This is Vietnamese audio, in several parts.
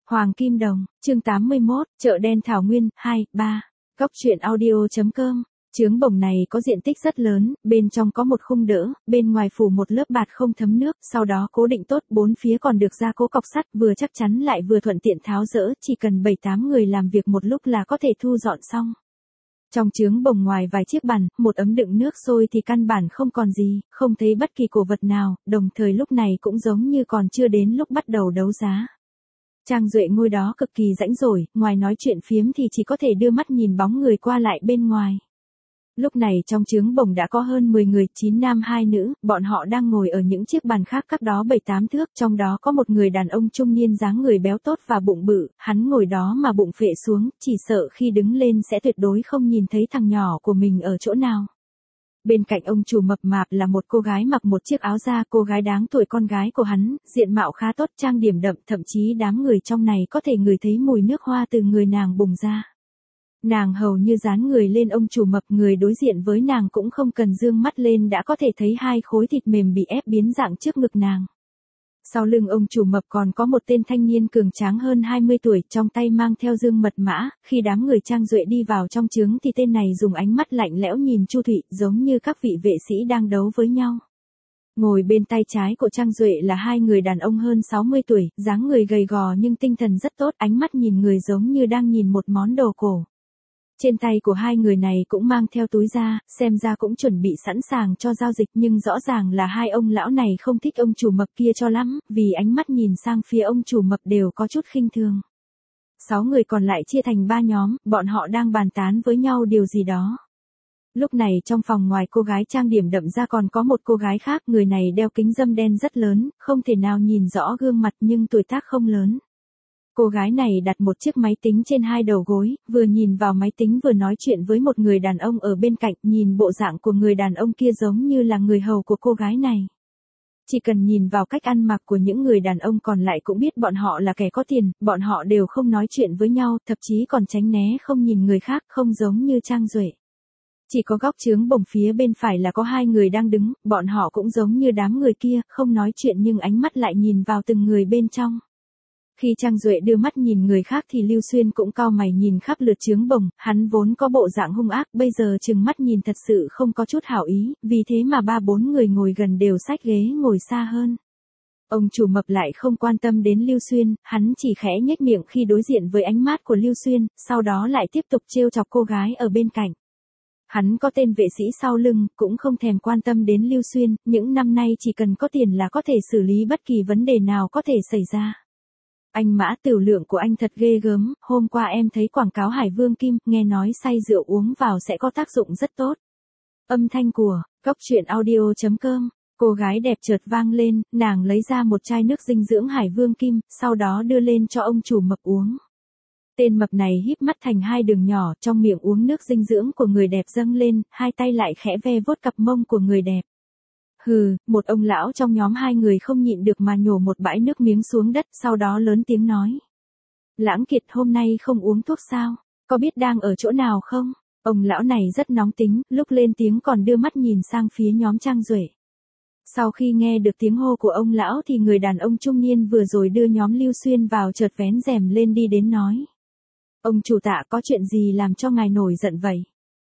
Hoàng Kim Đồng, chương 81, chợ đen Thảo Nguyên, 2, 3. Góc truyện audio.com. Chướng bồng này có diện tích rất lớn, bên trong có một khung đỡ, bên ngoài phủ một lớp bạt không thấm nước, sau đó cố định tốt, bốn phía còn được gia cố cọc sắt, vừa chắc chắn lại vừa thuận tiện tháo dỡ, chỉ cần 7-8 người làm việc một lúc là có thể thu dọn xong. Trong chướng bồng ngoài vài chiếc bàn, một ấm đựng nước sôi thì căn bản không còn gì, không thấy bất kỳ cổ vật nào, đồng thời lúc này cũng giống như còn chưa đến lúc bắt đầu đấu giá. Trang Duệ ngồi đó cực kỳ rãnh rỗi, ngoài nói chuyện phiếm thì chỉ có thể đưa mắt nhìn bóng người qua lại bên ngoài. Lúc này trong chướng bồng đã có hơn 10 người, 9 nam 2 nữ, bọn họ đang ngồi ở những chiếc bàn khác cách đó 7-8 thước, trong đó có một người đàn ông trung niên dáng người béo tốt và bụng bự, hắn ngồi đó mà bụng phệ xuống, chỉ sợ khi đứng lên sẽ tuyệt đối không nhìn thấy thằng nhỏ của mình ở chỗ nào. Bên cạnh ông chủ mập mạp là một cô gái mặc một chiếc áo da, cô gái đáng tuổi con gái của hắn, diện mạo khá tốt, trang điểm đậm, thậm chí đám người trong này có thể ngửi thấy mùi nước hoa từ người nàng bùng ra. Nàng hầu như dán người lên ông chủ mập, người đối diện với nàng cũng không cần dương mắt lên đã có thể thấy hai khối thịt mềm bị ép biến dạng trước ngực nàng. Sau lưng ông chủ mập còn có một tên thanh niên cường tráng hơn 20 tuổi, trong tay mang theo dương mật mã, khi đám người Trang Duệ đi vào trong trướng thì tên này dùng ánh mắt lạnh lẽo nhìn Chu Thụy, giống như các vị vệ sĩ đang đấu với nhau. Ngồi bên tay trái của Trang Duệ là hai người đàn ông hơn 60 tuổi, dáng người gầy gò nhưng tinh thần rất tốt, ánh mắt nhìn người giống như đang nhìn một món đồ cổ. Trên tay của hai người này cũng mang theo túi da, xem ra cũng chuẩn bị sẵn sàng cho giao dịch, nhưng rõ ràng là hai ông lão này không thích ông chủ mập kia cho lắm, vì ánh mắt nhìn sang phía ông chủ mập đều có chút khinh thường. 6 người còn lại chia thành 3 nhóm, bọn họ đang bàn tán với nhau điều gì đó. Lúc này trong phòng ngoài cô gái trang điểm đậm ra còn có một cô gái khác, người này đeo kính râm đen rất lớn, không thể nào nhìn rõ gương mặt nhưng tuổi tác không lớn. Cô gái này đặt một chiếc máy tính trên hai đầu gối, vừa nhìn vào máy tính vừa nói chuyện với một người đàn ông ở bên cạnh, nhìn bộ dạng của người đàn ông kia giống như là người hầu của cô gái này. Chỉ cần nhìn vào cách ăn mặc của những người đàn ông còn lại cũng biết bọn họ là kẻ có tiền, bọn họ đều không nói chuyện với nhau, thậm chí còn tránh né không nhìn người khác, không giống như Trang Duệ. Chỉ có góc chướng bồng phía bên phải là có hai người đang đứng, bọn họ cũng giống như đám người kia, không nói chuyện nhưng ánh mắt lại nhìn vào từng người bên trong. Khi Trang Duệ đưa mắt nhìn người khác thì Lưu Xuyên cũng cau mày nhìn khắp lượt chướng bồng, hắn vốn có bộ dạng hung ác, bây giờ chừng mắt nhìn thật sự không có chút hảo ý, vì thế mà 3-4 người ngồi gần đều xách ghế ngồi xa hơn. Ông chủ mập lại không quan tâm đến Lưu Xuyên, hắn chỉ khẽ nhếch miệng khi đối diện với ánh mắt của Lưu Xuyên, sau đó lại tiếp tục trêu chọc cô gái ở bên cạnh. Hắn có tên vệ sĩ sau lưng, cũng không thèm quan tâm đến Lưu Xuyên, những năm nay chỉ cần có tiền là có thể xử lý bất kỳ vấn đề nào có thể xảy ra. Anh Mã, tiểu lượng của anh thật ghê gớm, hôm qua em thấy quảng cáo Hải Vương Kim, nghe nói say rượu uống vào sẽ có tác dụng rất tốt. Âm thanh của góc truyện audio.com, cô gái đẹp chợt vang lên, nàng lấy ra một chai nước dinh dưỡng Hải Vương Kim, sau đó đưa lên cho ông chủ mập uống. Tên mập này híp mắt thành hai đường nhỏ, trong miệng uống nước dinh dưỡng của người đẹp dâng lên, hai tay lại khẽ ve vuốt cặp mông của người đẹp. Hừ, một ông lão trong nhóm hai người không nhịn được mà nhổ một bãi nước miếng xuống đất, sau đó lớn tiếng nói. Lãng Kiệt, hôm nay không uống thuốc sao? Có biết đang ở chỗ nào không? Ông lão này rất nóng tính, lúc lên tiếng còn đưa mắt nhìn sang phía nhóm Trang Duệ. Sau khi nghe được tiếng hô của ông lão thì người đàn ông trung niên vừa rồi đưa nhóm Lưu Xuyên vào chợt vén rèm lên đi đến nói. Ông chủ Tạ, có chuyện gì làm cho ngài nổi giận vậy?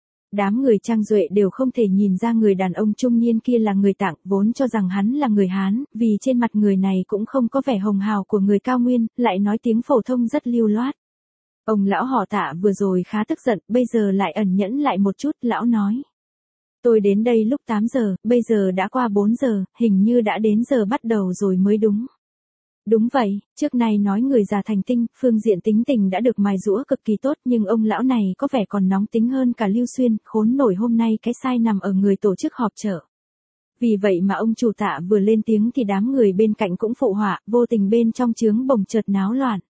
Đám người Trang Duệ đều không thể nhìn ra người đàn ông trung niên kia là người Tạng, vốn cho rằng hắn là người Hán, vì trên mặt người này cũng không có vẻ hồng hào của người Cao Nguyên, lại nói tiếng phổ thông rất lưu loát. Ông lão họ Tạ vừa rồi khá tức giận, bây giờ lại ẩn nhẫn lại một chút, lão nói. Tôi đến đây lúc 8 giờ, bây giờ đã qua 4 giờ, hình như đã đến giờ bắt đầu rồi mới đúng. Đúng vậy, trước này nói người già thành tinh, phương diện tính tình đã được mài giũa cực kỳ tốt, nhưng ông lão này có vẻ còn nóng tính hơn cả Lưu Xuyên, khốn nổi hôm nay cái sai nằm ở người tổ chức họp chợ. Vì vậy mà ông chủ Tạ vừa lên tiếng thì đám người bên cạnh cũng phụ họa, vô tình bên trong chướng bồng chợt náo loạn.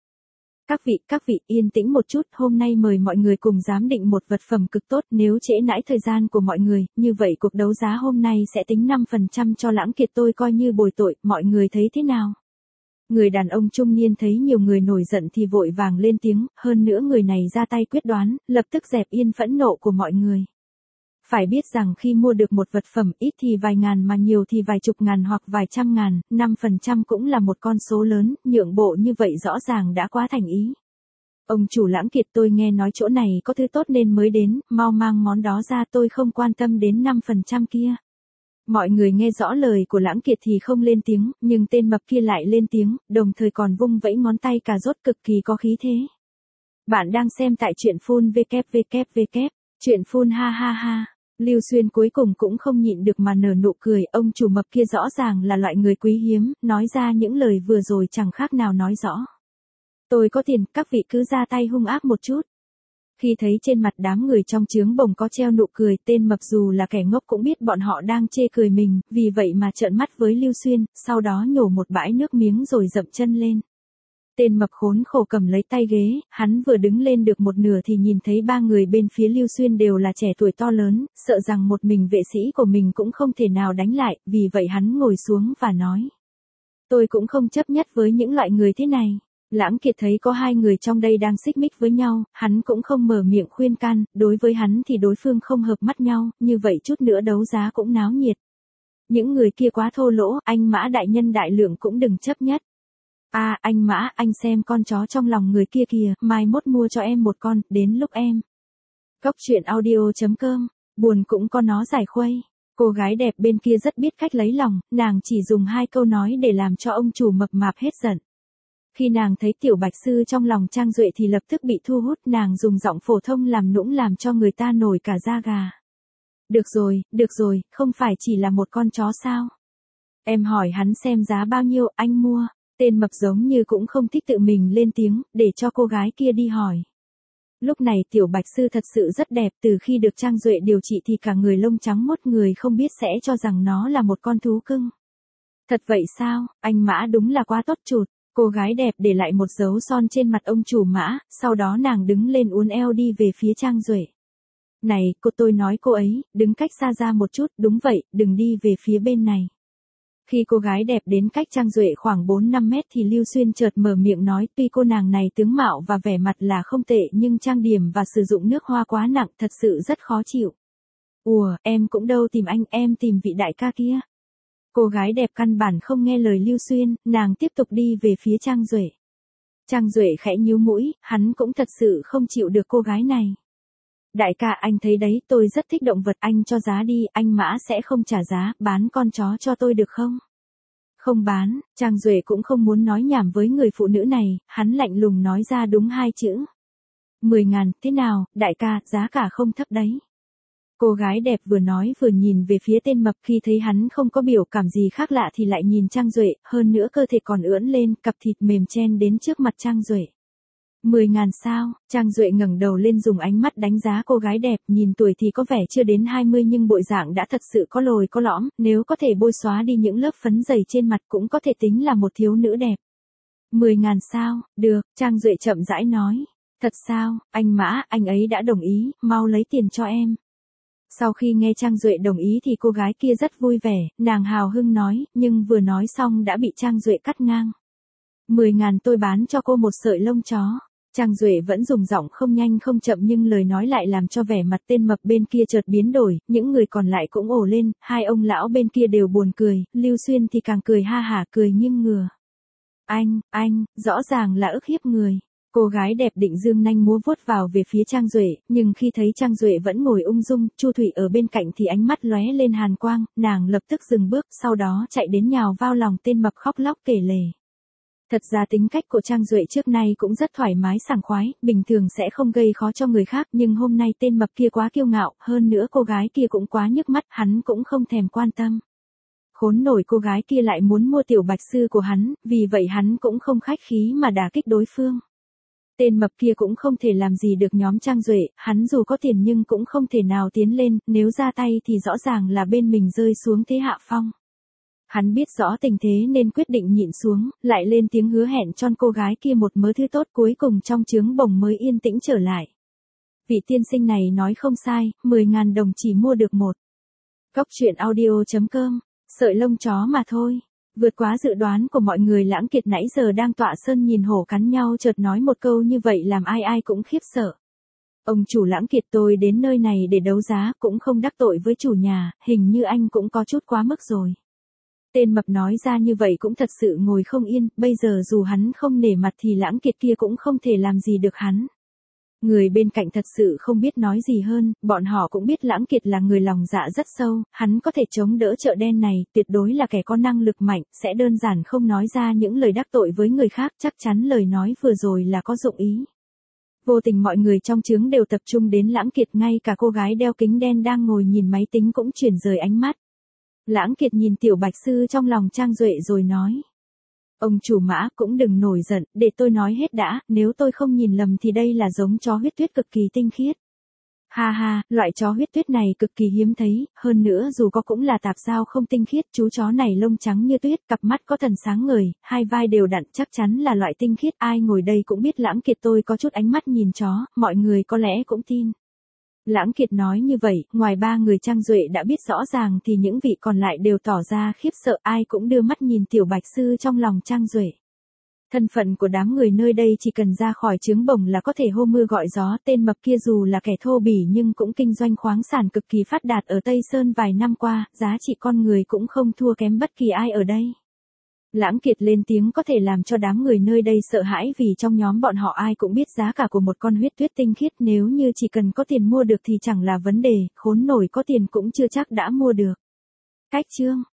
Các vị yên tĩnh một chút, hôm nay mời mọi người cùng giám định một vật phẩm cực tốt, nếu trễ nãi thời gian của mọi người, như vậy cuộc đấu giá hôm nay sẽ tính 5% cho Lãng Kiệt, tôi coi như bồi tội, mọi người thấy thế nào? Người đàn ông trung niên thấy nhiều người nổi giận thì vội vàng lên tiếng, hơn nữa người này ra tay quyết đoán, lập tức dẹp yên phẫn nộ của mọi người. Phải biết rằng khi mua được một vật phẩm ít thì vài ngàn mà nhiều thì vài chục ngàn hoặc vài trăm ngàn, 5% cũng là một con số lớn, nhượng bộ như vậy rõ ràng đã quá thành ý. Ông chủ Lãng Kiệt, tôi nghe nói chỗ này có thứ tốt nên mới đến, mau mang món đó ra, tôi không quan tâm đến 5% kia. Mọi người nghe rõ lời của Lãng Kiệt thì không lên tiếng, nhưng tên mập kia lại lên tiếng, đồng thời còn vung vẫy ngón tay cà rốt cực kỳ có khí thế. Bạn đang xem tại truyện phun www. Truyện phun ha ha ha. Lưu Xuyên cuối cùng cũng không nhịn được mà nở nụ cười, ông chủ mập kia rõ ràng là loại người quý hiếm, nói ra những lời vừa rồi chẳng khác nào nói rõ. Tôi có tiền, các vị cứ ra tay hung ác một chút. Khi thấy trên mặt đám người trong chướng bồng có treo nụ cười, tên mập dù là kẻ ngốc cũng biết bọn họ đang chê cười mình, vì vậy mà trợn mắt với Lưu Xuyên, sau đó nhổ một bãi nước miếng rồi dậm chân lên. Tên mập khốn khổ cầm lấy tay ghế, hắn vừa đứng lên được một nửa thì nhìn thấy ba người bên phía Lưu Xuyên đều là trẻ tuổi to lớn, sợ rằng một mình vệ sĩ của mình cũng không thể nào đánh lại, vì vậy hắn ngồi xuống và nói. Tôi cũng không chấp nhất với những loại người thế này. Lãng Kiệt thấy có hai người trong đây đang xích mích với nhau, hắn cũng không mở miệng khuyên can, đối với hắn thì đối phương không hợp mắt nhau, như vậy chút nữa đấu giá cũng náo nhiệt. Những người kia quá thô lỗ, anh Mã đại nhân đại lượng cũng đừng chấp nhất. Anh Mã, anh xem con chó trong lòng người kia kìa, mai mốt mua cho em một con, đến lúc em. Cóc truyện audio.com, buồn cũng có nó giải khuây. Cô gái đẹp bên kia rất biết cách lấy lòng, nàng chỉ dùng 2 câu nói để làm cho ông chủ mập mạp hết giận. Khi nàng thấy tiểu bạch sư trong lòng Trang Duệ thì lập tức bị thu hút, nàng dùng giọng phổ thông làm nũng làm cho người ta nổi cả da gà. Được rồi, không phải chỉ là một con chó sao? Em hỏi hắn xem giá bao nhiêu, anh mua. Tên mập giống như cũng không thích tự mình lên tiếng, để cho cô gái kia đi hỏi. Lúc này tiểu bạch sư thật sự rất đẹp, từ khi được Trang Duệ điều trị thì cả người lông trắng mốt, người không biết sẽ cho rằng nó là một con thú cưng. Thật vậy sao, anh Mã đúng là quá tốt chụt. Cô gái đẹp để lại một dấu son trên mặt ông chủ Mã, sau đó nàng đứng lên uốn eo đi về phía Trang Duệ. Này, tôi nói cô ấy, đứng cách xa ra một chút, đúng vậy, đừng đi về phía bên này. Khi cô gái đẹp đến cách Trang Duệ khoảng 4-5 mét thì Lưu Xuyên chợt mở miệng nói, tuy cô nàng này tướng mạo và vẻ mặt là không tệ nhưng trang điểm và sử dụng nước hoa quá nặng, thật sự rất khó chịu. Em cũng đâu tìm anh, em tìm vị đại ca kia. Cô gái đẹp căn bản không nghe lời Lưu Xuyên, nàng tiếp tục đi về phía Trang Duệ. Trang Duệ khẽ nhíu mũi, hắn cũng thật sự không chịu được cô gái này. Đại ca, anh thấy đấy, tôi rất thích động vật, anh cho giá đi, anh Mã sẽ không trả giá, bán con chó cho tôi được không? Không bán. Trang Duệ cũng không muốn nói nhảm với người phụ nữ này, hắn lạnh lùng nói ra đúng 2 chữ. 10.000, thế nào, đại ca, giá cả không thấp đấy. Cô gái đẹp vừa nói vừa nhìn về phía tên mập, khi thấy hắn không có biểu cảm gì khác lạ thì lại nhìn Trang Duệ, hơn nữa cơ thể còn ưỡn lên, cặp thịt mềm chen đến trước mặt Trang Duệ. 10.000 sao? Trang Duệ ngẩng đầu lên dùng ánh mắt đánh giá cô gái đẹp, nhìn tuổi thì có vẻ chưa đến 20 nhưng bộ dạng đã thật sự có lồi có lõm, nếu có thể bôi xóa đi những lớp phấn dày trên mặt cũng có thể tính là một thiếu nữ đẹp. 10.000 sao? Được, Trang Duệ chậm rãi nói. Thật sao, anh Mã, anh ấy đã đồng ý, mau lấy tiền cho em. Sau khi nghe Trang Duệ đồng ý thì cô gái kia rất vui vẻ, nàng hào hưng nói, nhưng vừa nói xong đã bị Trang Duệ cắt ngang. 10.000 tôi bán cho cô một sợi lông chó. Trang Duệ vẫn dùng giọng không nhanh không chậm nhưng lời nói lại làm cho vẻ mặt tên mập bên kia chợt biến đổi, những người còn lại cũng ồ lên, hai ông lão bên kia đều buồn cười, Lưu Xuyên thì càng cười ha hả cười nghiêng ngửa. Anh, rõ ràng là ức hiếp người. Cô gái đẹp định dương nanh múa vuốt vào về phía Trang Duệ, nhưng khi thấy Trang Duệ vẫn ngồi ung dung, Chu Thủy ở bên cạnh thì ánh mắt lóe lên hàn quang, nàng lập tức dừng bước, sau đó chạy đến nhào vào lòng tên mập khóc lóc kể lể. Thật ra tính cách của Trang Duệ trước nay cũng rất thoải mái sảng khoái, bình thường sẽ không gây khó cho người khác, nhưng hôm nay tên mập kia quá kiêu ngạo, hơn nữa cô gái kia cũng quá nhức mắt, hắn cũng không thèm quan tâm. Khốn nổi, cô gái kia lại muốn mua tiểu bạch sư của hắn, vì vậy hắn cũng không khách khí mà đả kích đối phương. Tên mập kia cũng không thể làm gì được nhóm Trang Duệ, hắn dù có tiền nhưng cũng không thể nào tiến lên, nếu ra tay thì rõ ràng là bên mình rơi xuống thế hạ phong. Hắn biết rõ tình thế nên quyết định nhịn xuống, lại lên tiếng hứa hẹn cho cô gái kia một mớ thứ tốt, cuối cùng trong trướng bồng mới yên tĩnh trở lại. Vị tiên sinh này nói không sai, 10.000 đồng chỉ mua được một. Cóc truyện audio.com, sợi lông chó mà thôi. Vượt quá dự đoán của mọi người, Lãng Kiệt nãy giờ đang tọa sơn nhìn hổ cắn nhau chợt nói một câu như vậy làm ai ai cũng khiếp sợ. Ông chủ Lãng Kiệt, tôi đến nơi này để đấu giá, cũng không đắc tội với chủ nhà, hình như anh cũng có chút quá mức rồi. Tên mập nói ra như vậy cũng thật sự ngồi không yên, bây giờ dù hắn không nể mặt thì Lãng Kiệt kia cũng không thể làm gì được hắn. Người bên cạnh thật sự không biết nói gì hơn, bọn họ cũng biết Lãng Kiệt là người lòng dạ rất sâu, hắn có thể chống đỡ chợ đen này, tuyệt đối là kẻ có năng lực mạnh, sẽ đơn giản không nói ra những lời đắc tội với người khác, chắc chắn lời nói vừa rồi là có dụng ý. Vô tình mọi người trong chướng đều tập trung đến Lãng Kiệt, ngay cả cô gái đeo kính đen đang ngồi nhìn máy tính cũng chuyển rời ánh mắt. Lãng Kiệt nhìn Tiểu Bạch Sư trong lòng Trang Duệ rồi nói. Ông chủ Mã cũng đừng nổi giận, để tôi nói hết đã, nếu tôi không nhìn lầm thì đây là giống chó huyết tuyết cực kỳ tinh khiết. Ha ha, loại chó huyết tuyết này cực kỳ hiếm thấy, hơn nữa dù có cũng là tạp giao không tinh khiết, chú chó này lông trắng như tuyết, cặp mắt có thần sáng ngời, hai vai đều đặn, chắc chắn là loại tinh khiết, ai ngồi đây cũng biết Lãng Kiệt tôi có chút ánh mắt nhìn chó, mọi người có lẽ cũng tin. Lãng Kiệt nói như vậy, ngoài ba người Trang Duệ đã biết rõ ràng thì những vị còn lại đều tỏ ra khiếp sợ, ai cũng đưa mắt nhìn Tiểu Bạch Sư trong lòng Trang Duệ. Thân phận của đám người nơi đây chỉ cần ra khỏi trướng bổng là có thể hô mưa gọi gió, tên mập kia dù là kẻ thô bỉ nhưng cũng kinh doanh khoáng sản cực kỳ phát đạt ở Tây Sơn vài năm qua, giá trị con người cũng không thua kém bất kỳ ai ở đây. Lãng Kiệt lên tiếng có thể làm cho đám người nơi đây sợ hãi vì trong nhóm bọn họ ai cũng biết giá cả của một con huyết tuyết tinh khiết, nếu như chỉ cần có tiền mua được thì chẳng là vấn đề, khốn nổi có tiền cũng chưa chắc đã mua được. Cách chương